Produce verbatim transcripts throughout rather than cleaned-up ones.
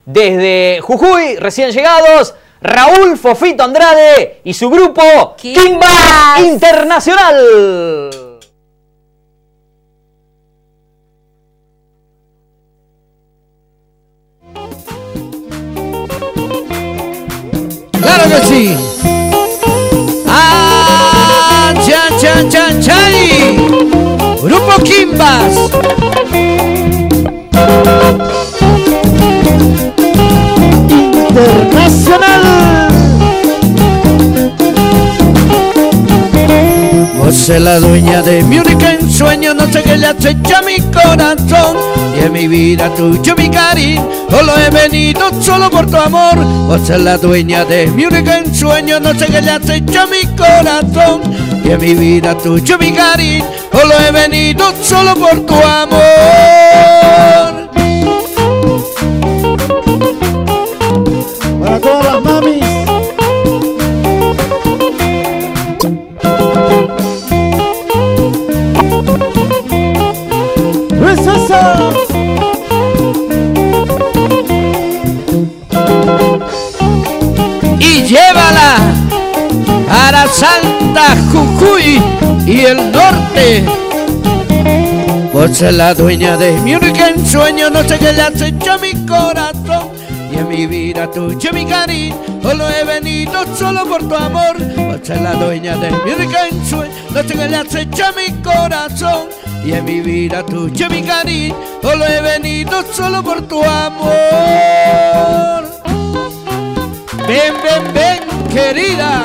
Desde Jujuy, recién llegados, Raúl Fofito Andrade y su grupo Quimbas Internacional. ¡Claro que sí! ¡Ah! ¡Chan, chan, chan, chan! ¡Grupo Quimbas! Internacional. Vos sos la dueña de mi único ensueño, no sé qué le acecha mi corazón. Y en mi vida tuyo, mi cariño, solo he venido solo por tu amor. Vos sos la dueña de mi único ensueño, no sé qué le acecha mi corazón. Y en mi vida tuyo, mi cariño, solo he venido solo por tu amor. Para todas las mamis. ¡Es eso! Y llévala para Salta, Jujuy y el norte. Vos sos la dueña de mi único ensueño, no sé qué le has hecho a mi corazón. Y en mi vida tuyo, mi cariño, solo he venido solo por tu amor. Vos sos la dueña de mi único ensueño, no sé qué le has hecho a mi corazón. Y en mi vida tuyo, mi cariño, solo he venido solo por tu amor. Ven, ven, ven, querida.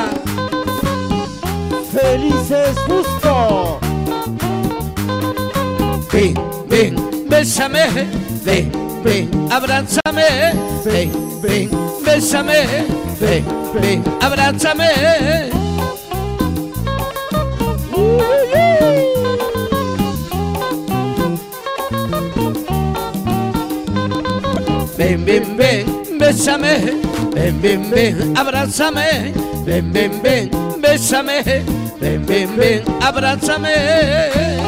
Felices Busco. Ven, ven, bésame, ven, ven, abrázame, ven, ven, bésame, ven, ven, abrázame. Ven, ven, ven, bésame, ven, ven, ven, abrázame, ven, ven, ven, bésame, ven, ven, ven, abrázame.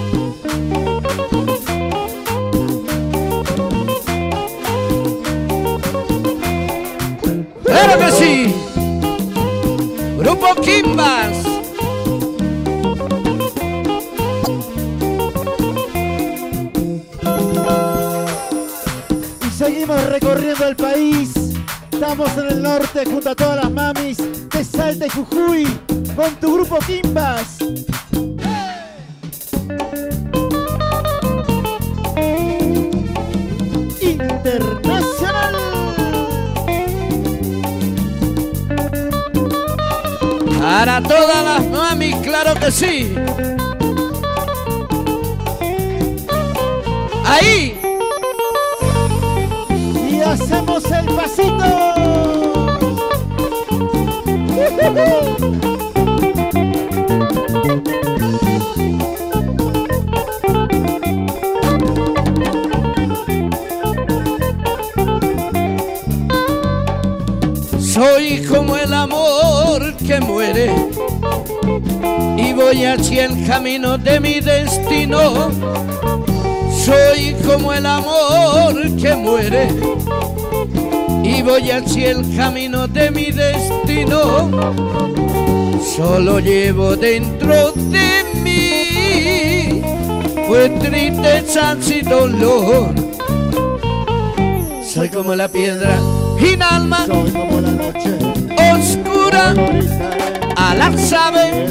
¡Claro que sí! Grupo Quimbas. Y seguimos recorriendo el país. Estamos en el norte junto a todas las mamis de Salta y Jujuy con tu grupo Quimbas. Internacional. Para todas las mamis, claro que sí. Ahí. Y hacemos el pasito. Soy como el amor que muere y voy hacia el camino de mi destino. Soy como el amor que muere y voy hacia el camino de mi destino. Solo llevo dentro de mí fue tristeza y dolor. Soy como la piedra sin alma, Soy como la noche oscura, al saber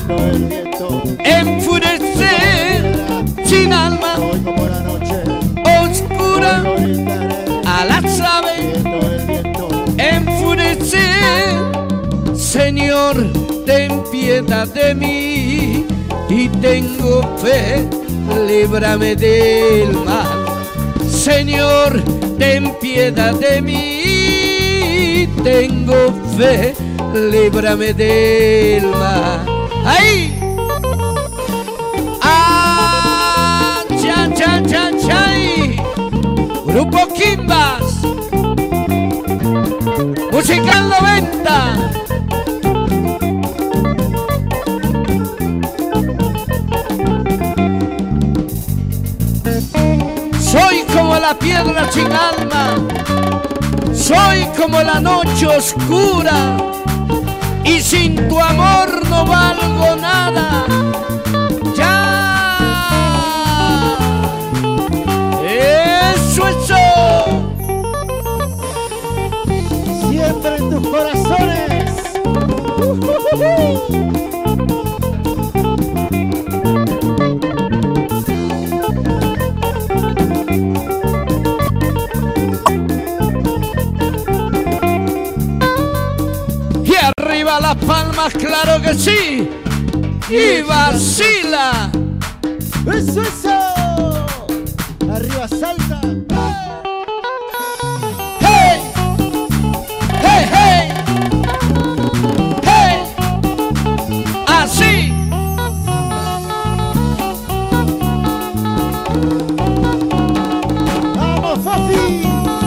enfurecer, sin alma, Soy como la noche oscura, al saber enfurecer. Señor, ten piedad de mí y tengo fe, líbrame del mal. Señor, ten piedad de mí, tengo fe, líbrame del mal. ¡Ahí! ¡Ah! ¡Chan, chan, chan, chan! Grupo Quimbas, Musical noventa. Soy como la piedra sin alma, soy como la noche oscura y sin tu amor no valgo nada. Ya, eso, eso. Siempre en tus corazones. Y arriba las palmas, claro que sí. Y vacila. ¡Eso, eso! ¡Arriba Salta! ¡Hey! ¡Hey, hey! ¡Hey! ¡Así! ¡Vamos, Fofi!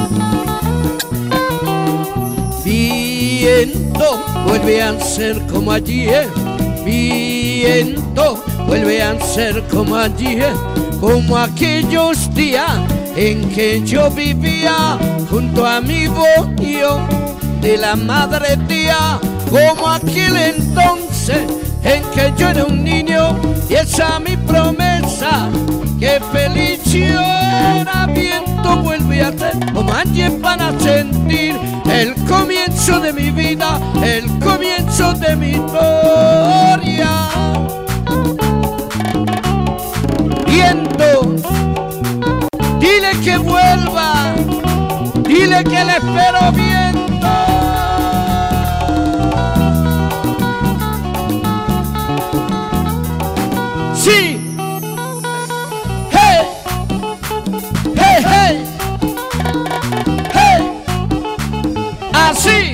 Viento, vuelve a ser como ayer. Viento, vuelve a ser como ayer, como aquellos días en que yo vivía junto a mi bollo de la madre tía, como aquel entonces en que yo era un niño y esa mi promesa, que feliz yo era. Viento, vuelve a ser como ayer para sentir el comienzo de mi vida, el comienzo de mi historia. Viento, dile que vuelva, dile que le espero, viento. Sí. Hey, hey, hey, hey, así.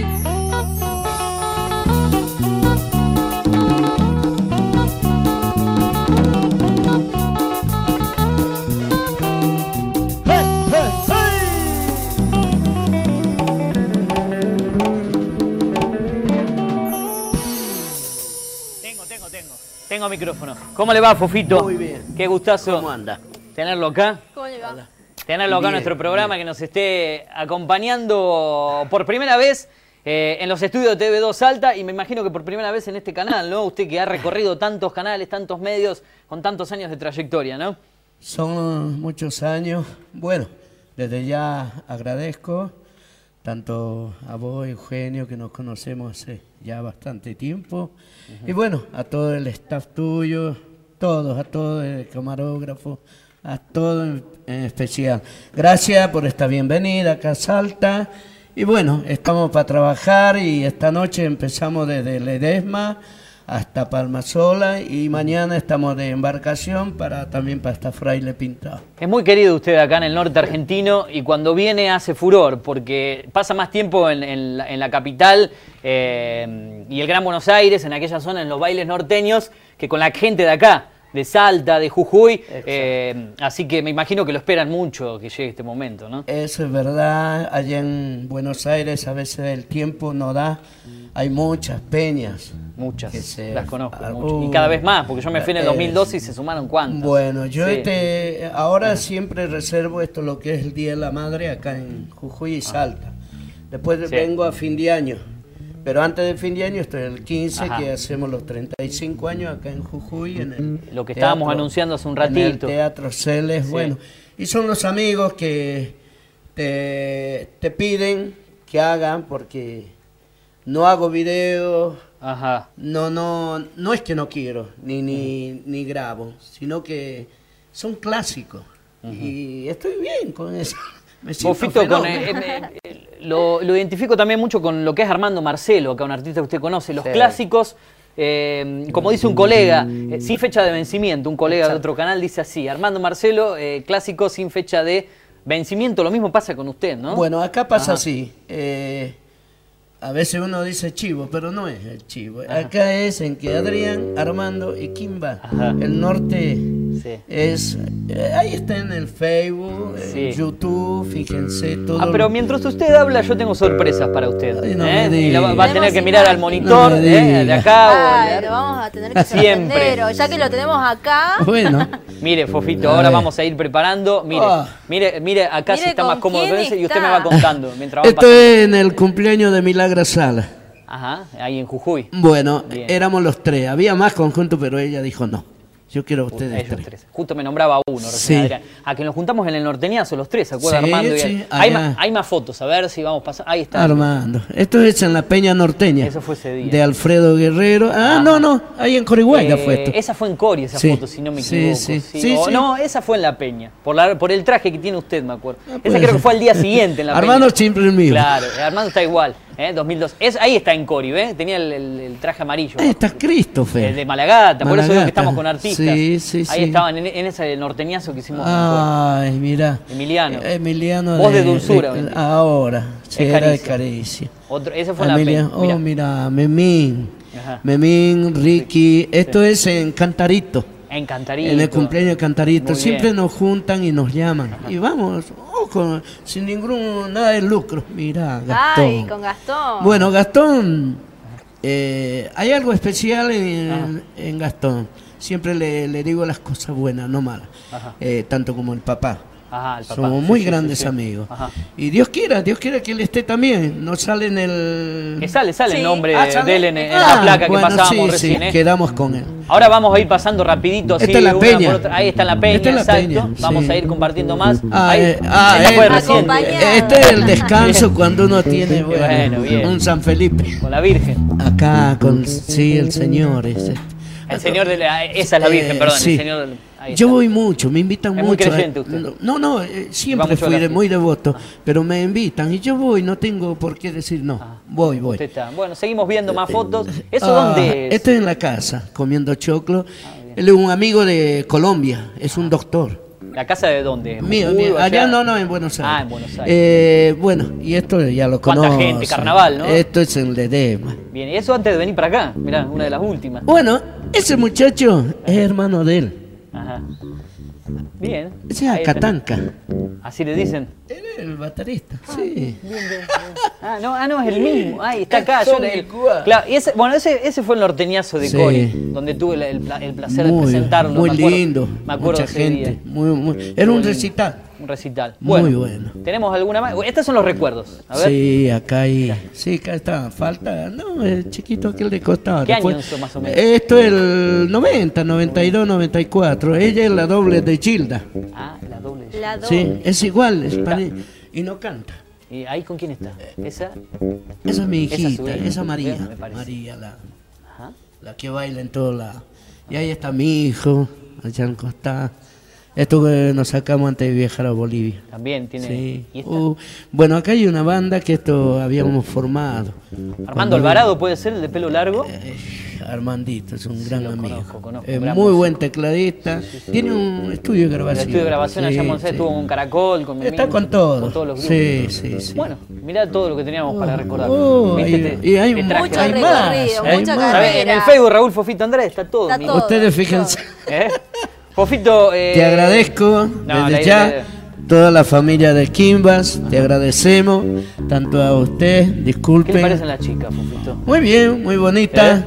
Tengo micrófono. ¿Cómo le va, Fofito? Muy bien. Qué gustazo. ¿Cómo anda? Tenerlo acá. ¿Cómo le va? Hola. Tenerlo acá en Bien, nuestro programa, bien. que nos esté acompañando por primera vez eh, en los estudios de T V dos Salta y me imagino que por primera vez en este canal, ¿no? Usted que ha recorrido tantos canales, tantos medios, con tantos años de trayectoria, ¿no? Son muchos años. Bueno, desde ya agradezco tanto a vos, Eugenio, que nos conocemos hace ya bastante tiempo. Uh-huh. Y bueno, a todo el staff tuyo, todos, a todo el camarógrafo, a todo en, en especial. Gracias por esta bienvenida acá a Salta. Y bueno, estamos para trabajar y esta noche empezamos desde Ledesma hasta Palmasola y mañana estamos de embarcación para también para esta Fraile Pintado. Es muy querido usted acá en el norte argentino y cuando viene hace furor porque pasa más tiempo en, en, la, en la capital eh, y el Gran Buenos Aires, en aquella zona, en los bailes norteños, que con la gente de acá, de Salta, de Jujuy, eh, así que me imagino que lo esperan mucho que llegue este momento, ¿no? Eso es verdad, allá en Buenos Aires a veces el tiempo no da, hay muchas peñas. Muchas, se, las conozco, uh, muchas. Y cada vez más, porque yo me fui en el dos mil doce y se sumaron cuántas. Bueno, yo sí. este, ahora uh-huh. siempre reservo esto lo que es el Día de la Madre acá en Jujuy y Salta. Después sí. vengo a fin de año, pero antes del fin de año estoy el quince, Ajá. que hacemos los treinta y cinco años acá en Jujuy. En el lo que teatro, estábamos anunciando hace un ratito. En el Teatro Celes, sí. bueno. Y son los amigos que te, te piden que hagan porque no hago videos. Ajá. No, no, no es que no quiero, ni, ni, ni grabo, sino que son clásicos. Uh-huh. Y estoy bien con eso. Me Fofito, con, eh, eh, eh, lo, lo identifico también mucho con lo que es Armando Marcelo, acá un artista que usted conoce. Los sí. clásicos, eh, como dice un colega, eh, sin fecha de vencimiento, un colega Exacto. de otro canal dice así, Armando Marcelo, eh, clásico sin fecha de vencimiento. Lo mismo pasa con usted, ¿no? Bueno, acá pasa Ajá. así. Eh, A veces uno dice chivo, pero no es el chivo. Ajá. Acá es en que Adrián, Armando y Kimba, Ajá. el norte Sí. Es, eh, ahí está en el Facebook, Sí. en YouTube, fíjense todo. Ah, pero mientras usted habla, yo tengo sorpresas para usted. Ay, no ¿eh? me Y la va, va a diga. tener que Tenemos mirar al imagen. monitor No me ¿eh? de diga. acá. o Ay, al- lo vamos a tener que Siempre. sorprender. o Ya que lo tenemos acá. Bueno, Mire, Fofito, A ahora ver. vamos a ir preparando. Mire, Ah. mire, mire, acá Mire se está con más cómodo quién que ese y usted está. me va contando mientras va esto pasando. es en el cumpleaños de Milagro Sala. Ajá, ahí en Jujuy. Bueno, Bien. éramos los tres. Había más conjuntos, pero ella dijo no. Yo quiero a ustedes Ellos tres. tres. Justo me nombraba uno recién, Sí. Adrián. A que nos juntamos en el norteñazo los tres, ¿se acuerda Sí, Armando? y sí, él? hay, allá. más, hay más fotos, a ver si vamos pasando. Ahí está. Armando. Esto es en la Peña Norteña. Eso fue ese día. De Alfredo Guerrero. Ah, Ajá. no, no. Ahí en Corihuayla Eh, fue esto. Esa fue en Cori, esa Sí. foto, si no me Sí, equivoco. sí. sí. Sí, O- sí. No, esa fue en La Peña, por, la, por el traje que tiene usted, me acuerdo. Ah, esa puede creo que ser. fue al día siguiente en La Armando Peña. siempre el mío. Claro, Armando está igual, ¿eh? dos mil dos. Es, ahí está en Cori, ¿ves? Tenía el, el- el traje amarillo. Ahí está Christopher. El de Malagata, por eso digo que Malagata. estamos con artistas. Sí, sí, Ahí sí. estaban en, en ese norteñazo que hicimos. en Ay, mira. Cori. Emiliano. Eh, Emiliano. Voz de dulzura, de- Emiliano. ahora. Sí, Es era de Caricia. Caricia. Otro, ese fue en La Emiliano. Peña. Oh, Mirá. mira, Memín. Ajá. Memín, Ricky. Esto es en Cantarito. En Cantarito. En el cumpleaños de Cantarito. Muy Siempre bien. nos juntan y nos llaman. Y vamos, ojo, sin ningún, nada de lucro. Mira, Gastón. Ay, con Gastón. Bueno, Gastón, eh, hay algo especial en, en Gastón. Siempre le, le digo las cosas buenas, no malas. Ajá. Eh, tanto como el papá. Ajá, el papá. Somos Sí, muy sí, sí, grandes sí. amigos. Ajá. Y Dios quiera, Dios quiera que él esté también. No sale en el... Que sale, sale Sí. el nombre Ah, ¿sale? de él en, en Ah, la placa bueno, que pasábamos sí, recién, sí, ¿eh? quedamos con él. Ahora vamos a ir pasando rapidito así. Esta es la una Peña. por otra. Ahí está la peña, Esta es la exacto. Peña, Vamos sí. a ir compartiendo más. Ah, Ahí, eh, ah, esta eh, fue recién, acompañado. Este es el descanso cuando uno tiene bueno, Bueno, bien. un San Felipe. con la Virgen. Acá con sí el Señor ese. El señor de la, esa es la Virgen, Eh, perdón. sí. El señor del- ahí Yo está. voy mucho, me invitan Es muy mucho. creyente eh, usted. No, no, eh, Va siempre mucho a fui la de- muy fiesta. devoto, pero me invitan y yo voy, no tengo por qué decir no. Ah, voy, voy. Usted está. Bueno, seguimos viendo más fotos. ¿Eso Ah, dónde es? Esto es en la casa, comiendo choclo. Él es un amigo de Colombia, es un doctor. ¿La casa de dónde? Mío, Jujuy, mío. o Allá no, no, en Buenos Aires. Ah, en Buenos Aires. Eh, bueno, y esto ya lo ¿Cuánta conozco. gente? Carnaval, ¿no? Esto es en Ledesma. Bien, y eso antes de venir para acá. Mirá, una de las últimas. Bueno, ese muchacho es hermano de él. Ajá. Bien. Ese es Ahí está. Acatanca. Así le dicen. Él es el baterista, sí. Ah, no, ah, no, es el mismo. Ahí está acá. Son Yo, el- igual. claro, y ese, bueno, ese, ese fue el norteñazo de Sí. Cori, donde tuve el, el pla- el placer Muy, de presentarlo. muy me acuerdo- lindo, Me acuerdo mucha de ese gente. día. Muy, muy- era un recital. Un recital. Muy bueno. ¿Tenemos alguna más? Estos son los recuerdos. A ver. Sí, acá hay. Sí, acá está. Falta. No, el chiquito aquel de costado. ¿Qué Después- años son más o menos? Esto es el noventa, noventa y dos, noventa y cuatro. Ella es la doble de Gilda. Ah, la doble. La doble. Sí, es igual, es pare- y no canta. ¿Y ahí con quién está? Esa. Esa es mi Esa es hijita, su hija. esa María. Me parece. María, la, Ajá. la que baila en todos lados. Y ahí está mi hijo, allá en Costa. Esto que nos sacamos antes de viajar a Bolivia. También tiene. Sí. ¿Y esta? Uh, bueno, acá hay una banda que esto habíamos formado. Armando Alvarado puede ser el de pelo largo. Eh, Armandito es un gran lo amigo. conozco, conozco, Es gran muy músico. buen tecladista. Tiene un estudio de El grabación. estudio de grabación allá en Sí, Buenos Aires sí. tuvo un caracol con Está Memín, con todo. con todos los grupos. Sí, sí, sí. Bueno, mirá todo lo que teníamos para recordar. Oh, ¿Viste? y- Te- y hay te mu- traje Mucho hay algo. más, recorrido, hay mucha más. ¿Sabés? En carrera. el Facebook Raúl Fofito Andrade está todo. Está amigo. todo. Ustedes fíjense. ¿Eh? Fofito. Eh, Te agradezco no, desde la- ya, la- toda la familia de Kimbas, te agradecemos, tanto a usted, ¿Qué le disculpen. parecen las chicas, Fofito? Muy bien, muy bonita.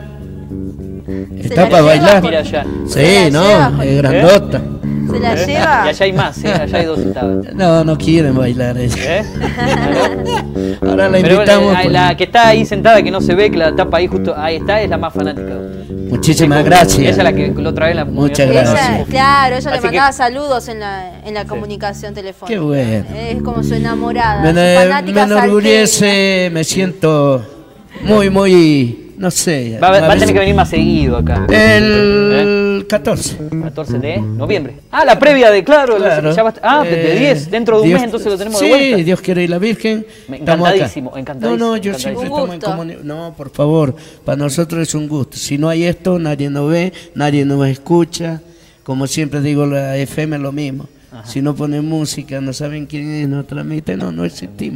Está la para lleva bailar. Mira allá. Se Sí, la no, lleva, es Jorge. grandota. Se la ¿Eh? lleva. Y allá hay más, ¿eh? Allá hay dos sentadas. No, no quieren bailar ella. ¿Eh? Ahora la Pero invitamos. la, por- la que está ahí sentada, que no se ve, que la tapa ahí justo, ahí está, es la más fanática. Muchísimas Ella gracias. es la que la otra vez la Muchas la- gracias. Ella, claro, ella le Así que- mandaba saludos en la, en la comunicación telefónica. Qué bueno. Es como su enamorada, Me, su me fanática salteña. enorgullece, me siento muy, muy, no sé. Va, a- va a veces- tener que venir más seguido acá. El catorce. catorce de noviembre. Ah, la previa de, claro, la- Claro. ya va a- ah, de Eh, diez, dentro de un Dios- mes entonces lo tenemos sí, de vuelta. Dios quiere y la Virgen. Me- estamos acá. encantadísimo, encantadísimo, No, no, yo encantadísimo. siempre Un estamos en gusto. comunicación. No, por favor, para nosotros es un gusto. Si no hay esto, nadie nos ve, nadie nos escucha. Como siempre digo, la F M es lo mismo. Si no ponen música, no saben quién es, no transmite, no, no existimos.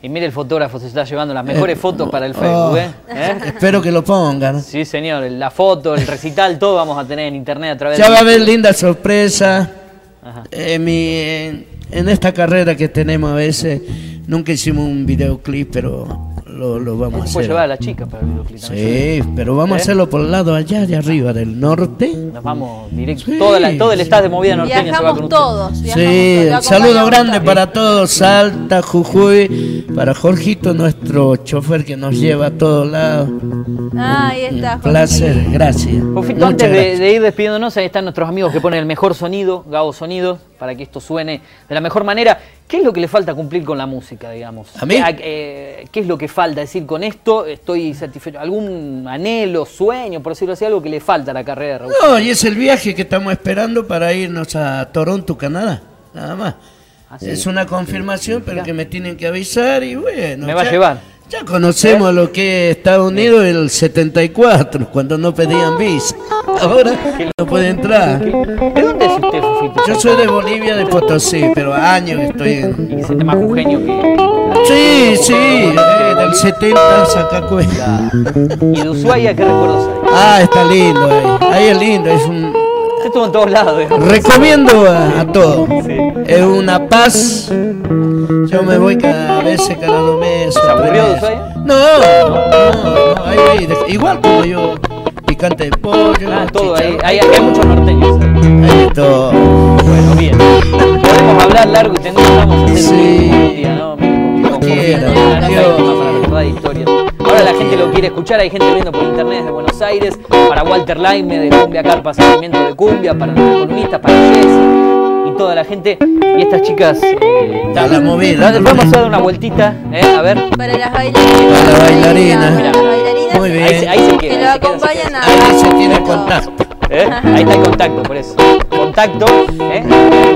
Y mire, el fotógrafo se está llevando las mejores Eh, fotos para el oh, Facebook, ¿eh? ¿Eh? Espero que lo pongan. Sí, señor, la foto, el recital, todo vamos a tener en internet a través Ya de... va a haber linda sorpresa. Ajá. En, mi, en, en esta carrera que tenemos a veces, nunca hicimos un videoclip, pero lo, lo vamos a Se puede hacer. llevar a la chica para el videoclip. ¿no? Sí, pero vamos ¿Eh? a hacerlo por el lado allá de arriba del norte. Nos vamos directo. Sí. Toda la- todo el staff de Movida Norteña se va con Viajamos usted. todos. viajamos Sí, todos, lo saludo acompañamos grande todos. para todos, Salta, Jujuy, para Jorgito, nuestro chofer que nos lleva a todos lados. Ah, ahí está. Un placer, gracias. Fofito, Muchas antes de, gracias. de ir despidiéndonos, ahí están nuestros amigos que ponen el mejor sonido, Gabo Sonidos, para que esto suene de la mejor manera. ¿Qué es lo que le falta cumplir con la música, digamos? ¿A mí? ¿Qué, eh, ¿Qué es lo que falta? Es decir, con esto estoy satisfecho. ¿Algún anhelo, sueño, por decirlo así, algo que le falta a la carrera de Raúl? No, y es el viaje que estamos esperando para irnos a Toronto, Canadá, nada más. ¿Ah, sí? Es una confirmación, pero Mirá. que me tienen que avisar y bueno. Me va a ya- llevar. Ya conocemos lo que es Estados Unidos el setenta y cuatro, cuando no pedían visa. Ahora no puede entrar. ¿De dónde es usted, Fofito? Yo soy de Bolivia, de Potosí, pero años que estoy en... Y que se tema jujeño que... Sí, sí, eh, del setenta saca cuenta. ¿Y de Ushuaia qué recuerdos hay? Ah, está lindo ahí. Ahí es lindo, es un... Usted estuvo en todos lados, digamos. Recomiendo a, a todos. Sí. Es una paz. Yo me voy cada vez, cada dos meses. ¿Se aburrió tres de meses. Ushuaia? No, no, no. Ahí, ahí, de- igual como yo, picante de pollo. Ah, todo ahí. chicharrón. Hay, hay muchos norteños ahí. Ahí de todo. Bueno, bien. Podemos hablar largo y tendido, vamos a hacer Sí. un día, ¿no? Con- con- quiera, con- con- Dios. para recordar historias. Ahora la gente lo quiere escuchar, hay gente viendo por internet desde Buenos Aires, para Walter Laime de Cumbia Carpa, Sentimiento de Cumbia, para nuestra columnista, para Jessy y toda la gente. Y estas chicas... Eh, A la movida. Vamos a dar una vueltita, ¿eh? A ver. Para las bailarinas. Para la bailarina. Para las bailarinas. Muy bien. Ahí se, ahí se queda. Que ahí lo se queda, se acompañan queda. a... Ahí se tiene todo. contacto. ¿Eh? Ahí está el contacto, por eso. Contacto, ¿eh?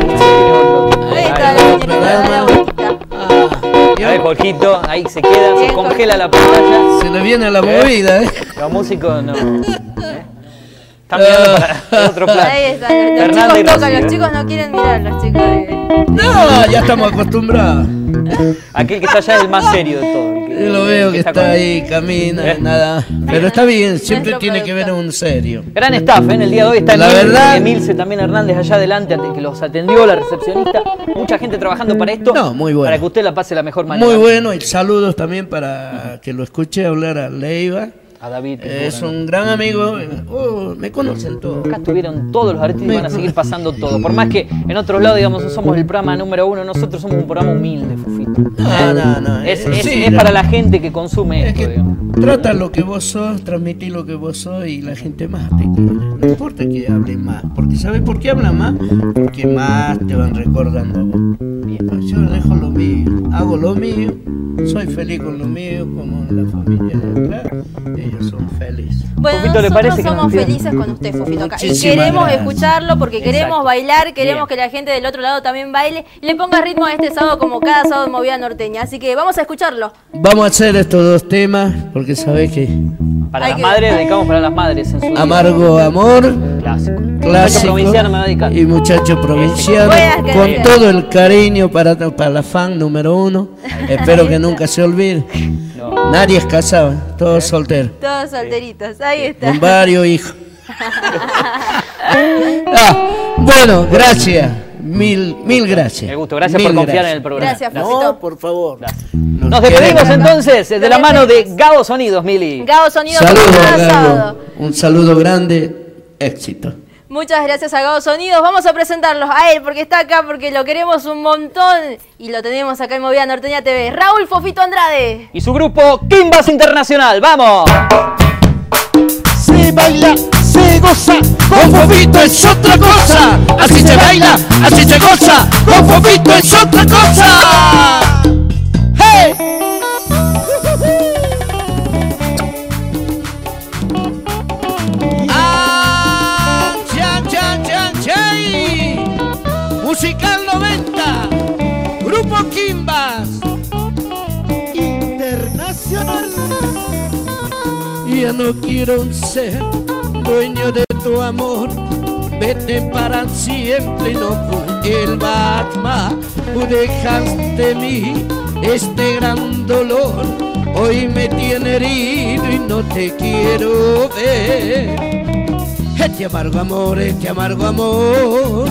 Ahí está Ahí. la muñequita, da la vueltita. Ah, A ver, Jorgito, ahí se queda, se Bien, congela la pantalla. se le viene la movida, ¿eh? Los músicos no. ¿eh? Están mirando para otro plan. Ahí están. Los, los Fernanda y chicos tocan, Rocío. los chicos no quieren mirar, los chicos de... No, ya estamos acostumbrados. Aquel que está allá es el más serio de todo. el que- Yo lo veo el que está con- ahí, camina, ¿Eh? nada. Pero está bien, siempre Nuestro tiene que ver productor. un serio. Gran staff, ¿eh? En el día de hoy está La Emil- verdad- Emilce también Hernández allá adelante ate- que los atendió, la recepcionista. Mucha gente trabajando para esto. No, muy bueno. Para que usted la pase de la mejor manera. Muy bueno, y saludos también para que lo escuche hablar a Leiva. A David. Es Pintura, ¿no? un gran amigo. Oh, me conocen todos. Acá estuvieron todos los artistas y van a seguir pasando todo. Por más que en otros lados, digamos, no somos el programa número uno, nosotros somos un programa humilde, Fufito. No, no, no. Es, eh, es- sí, es no. para la gente que consume Es esto, que digamos. trata lo que vos sos, transmitís lo que vos sos y la gente más te quiere. No importa que hable más, porque ¿sabes por qué habla más? Porque más te van recordando a vos. Bien, yo dejo lo mío, hago lo mío, soy feliz con lo mío, como la familia de acá, ellos son felices. Bueno, Fofito, ¿le nosotros parece que somos nos pida? felices con usted, Fofito, acá. Y Muchísimas queremos gracias. escucharlo porque queremos Exacto. bailar, queremos Bien. que la gente del otro lado también baile y le ponga ritmo a este sábado como cada sábado en Movida Norteña. Así que vamos a escucharlo. Vamos a hacer estos dos temas, porque sabés que Para Hay las que- madres, dedicamos para las madres en su día. Amargo Amor, Clásico. Muchacho clásico, provinciano me va a dedicar. y Muchacho Provinciano, Buenas con canciones. todo el cariño para, para la fan número uno. Espero que nunca se olvide. No. Nadie es casado, todos solteros, Todos solteritos, ahí está. con varios hijos. Ah, bueno, gracias, mil, mil gracias. Me gusto. Gracias Mil por confiar gracias. en el programa. Gracias, No, Fofito. por favor. Nos Nos despedimos queremos. entonces de la mano de Gabo Sonidos, Mili. Gabo Sonido Saludos como a cada Gabo. sábado. Un saludo grande, éxito. Muchas gracias a Gabo Sonidos. Vamos a presentarlos a él porque está acá, porque lo queremos un montón y lo tenemos acá en Movida Norteña T V. Raúl Fofito Andrade. Y su grupo Kimbas Internacional. ¡Vamos! Se baila, se goza, Con Fofito es otra cosa, así se baila, así se goza. Con Fofito es otra cosa. ¡Hey! ¡Ah! ¡Chan, chan, chan, chay! Musical noventa, Grupo Kimbas. internacional. Ya no quiero ser dueño de tu amor. Vete para siempre y no vuelvas más. Tú dejaste mí este gran dolor hoy me tiene herido y no te quiero ver. Este amargo amor, este amargo amor,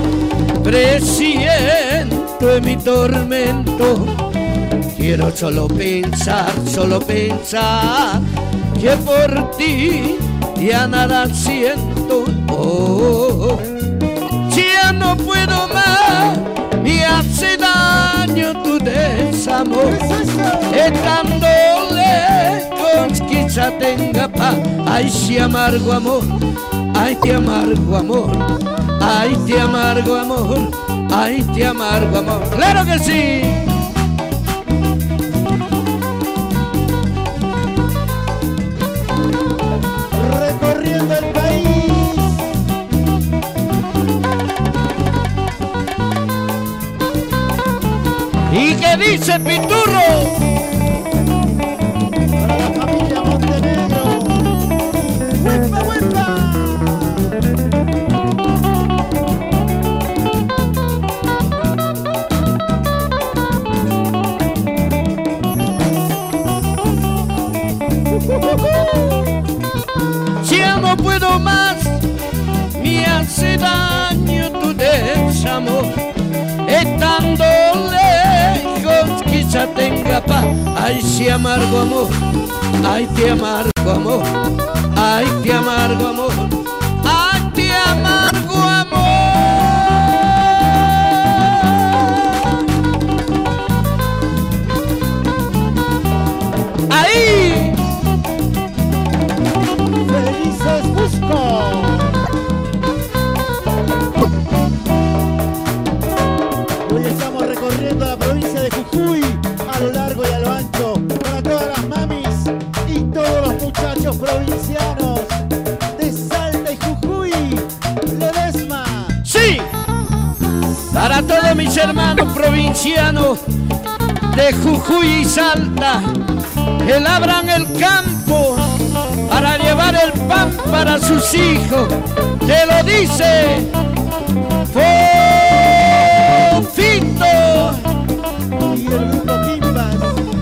presiento en mi tormento. Quiero solo pensar, solo pensar que por ti ya nada siento. Oh, ya no puedo más, me hace daño tu desamor. Estando lejos quizá tenga paz. Ay, si amargo amor, ay, te amargo amor, ay, te amargo amor, ay, te amargo amor. ¡Claro que sí! Recorriendo el país. ¿Y qué dice Piturro? Para la familia Montenegro. ¡Huepa, huepa! Ya no puedo más, me hace daño tu desamor. Estando lejos quizá tenga paz. Ay, si amargo amor, ay, te amargo amor, ay, te amargo amor, ay, te amargo amor. Ahí. Felices Busco. Hoy estamos recorriendo la provincia de Jujuy a lo largo y a lo ancho para todas las mamis y todos los muchachos provincianos de Salta y Jujuy. Ledesma. Sí, para todos mis hermanos provincianos de Jujuy y Salta, que labran el campo para llevar el pan para sus hijos. Te lo dice Fofito. Y el grupo Quimbas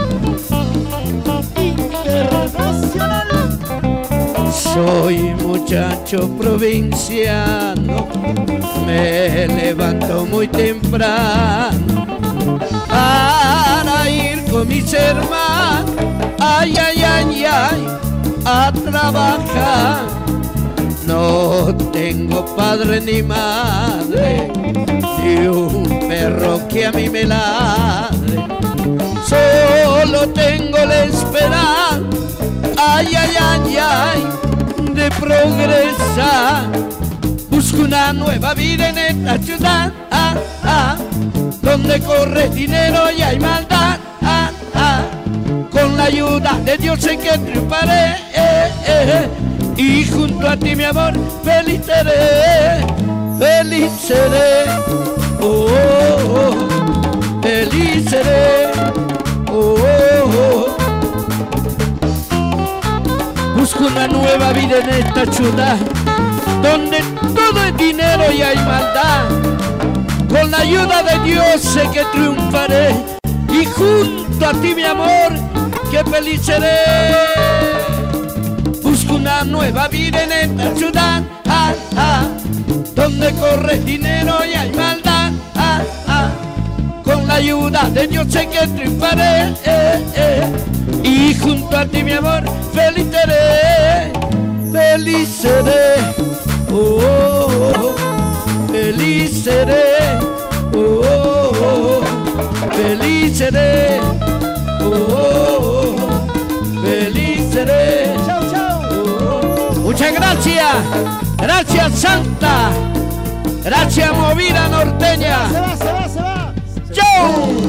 Internacional. Soy muchacho provinciano, me levanto muy temprano para ir con mis hermanos, ay, ay, ay, ay, a trabajar. No tengo padre ni madre, ni un perro que a mí me ladre. Solo tengo la esperanza, ay, ay, ay, ay, de progresar. Busco una nueva vida en esta ciudad, ah, ah, donde corre dinero y hay maldad, ah, ah. Con la ayuda de Dios sé que triunfaré, eh, eh, y junto a ti mi amor feliz seré, feliz seré, oh, oh, oh, feliz seré, oh, oh, oh. Busco una nueva vida en esta ciudad, donde todo es dinero y hay maldad. Con la ayuda de Dios sé que triunfaré, y junto a ti mi amor que feliz seré. Busco una nueva vida en esta ciudad, ah, ah, donde corre dinero y hay maldad, ah, ah. Con la ayuda de Dios sé que triunfaré, eh, eh, y junto a ti mi amor feliz seré, feliz seré, oh, oh, oh, feliz seré, oh, oh, oh, feliz seré, oh, oh, oh, feliz seré. Chau, chau. Oh, muchas gracias, gracias Santa, gracias Movida Norteña. Se va, se va, se va. ¡Chau!